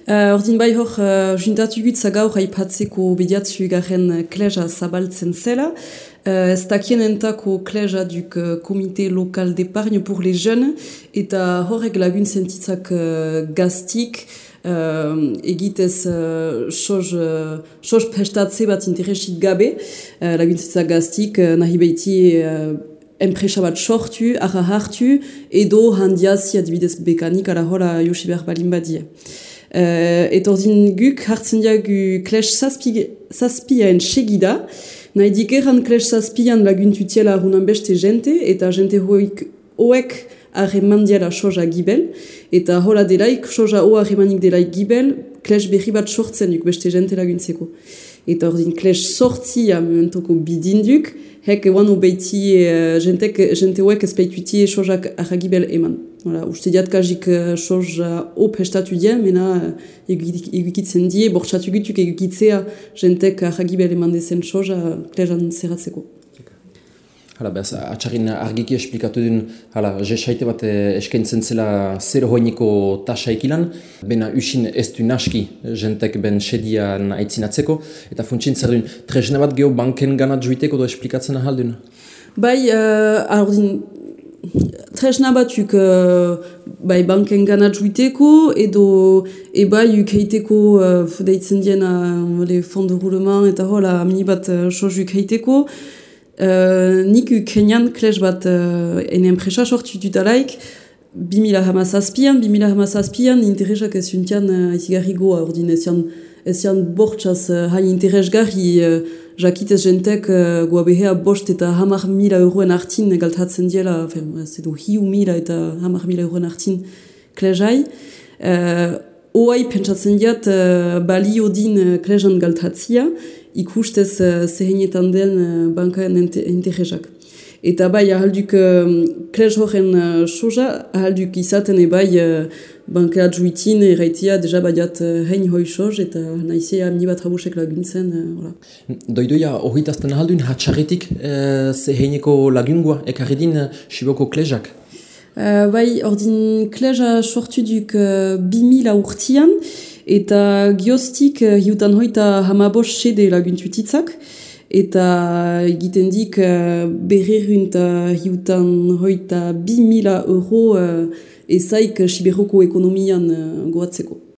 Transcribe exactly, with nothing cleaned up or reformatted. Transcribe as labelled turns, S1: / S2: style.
S1: Uh, ordin bai hor, uh, juntatugut zagaur aipatzeko bediatzu garen kleja zabaltzen zela. Uh, ez dakienentako kleja duk uh, komite lokal d'épargne pour les jeunes, eta horrek laguntzen titzak uh, gaztik, uh, egitez uh, soz, uh, soz prestatze bat interesik gabe, uh, laguntzen gaztik, uh, nahi behiti uh, enpresa bat sortu, arra hartu, edo handiazi adibidez bekanik ala hola josi behar balin badie. Uh, et ordin guk hartzen diagu klech zazpiaen segida, nahi dikeran klech zazpian laguntutiela arunan beste jente, eta jente hoik oek harreman diala soja gibel, eta hola delaik, soja o harremanik delaik gibel, klech berri bat sortzen duk beste jente laguntzeko. Eta ordin klech sortzia mementoko bidinduk, hek ewan obeiti uh, jentek, jente hoek ezpeituti sojak arragibel eman. Voilà, uste diat kajik uh, soja op estatu dien, mena uh, egukitzen die, bortxatu gutuk egukitzea jentek arragibel eman dezen soja klejan zerratzeko.
S2: Hala, behaz, atxarrin argiki esplikatu duen, hala, jesaite bat eskaintzen zela zer hoiniko tasa ekilan, bena usin ez du naski jentek ben sedian aitzinatzeko, eta funtsin zer duen, tresna bat geho banken ganat juiteko do esplikatzen ahal duen?
S1: Bai, uh, alordin, tresna batuk uh, bai banken ganat juiteko, edo ebai ukeiteko uh, deitzen diena uh, le fond de roulement, eta hola, mini bat uh, soz ukeiteko, Uh, nik ukenian klech bat uh, en enpresa sortu dutalaik bimila hamazazpian, bimila hamazazpian interesak ez juntian uh, izigarrigoa ordin ezian, ezian bortxaz uh, hain interesgarri uh, jakitez jentek uh, goa behea bost eta hamar mila euroen hartin galtatzen diela, ez edo hiu mila eta hamar mila euroen hartin klejai. Uh, Oai pentsatzen diat uh, balio din uh, klejan galtatzia, ikustez uh, zehenetan den uh, bankaen interesak. Eta bai, ahalduk uh, klej horren uh, soja, ahalduk izaten ebai uh, bankea juitin erraitia deja baiat uh, hein hoi soj, eta naizea mini bat rabusek laguntzen. Uh, voilà.
S2: Doidoia, horritazten ahaldun hatxarretik uh, zeheineko lagungua, ekarredin uh, siboko klejak?
S1: Uh, bai, ordin kleja sortu duk uh, bimila urtian, eta gioztik uh, hiutan hoita hamabos sede laguntutitzak, eta egiten dik uh, berrerunt uh, hiutan hoita bimila euro uh, ezaik siberoko ekonomian uh, goatzeko.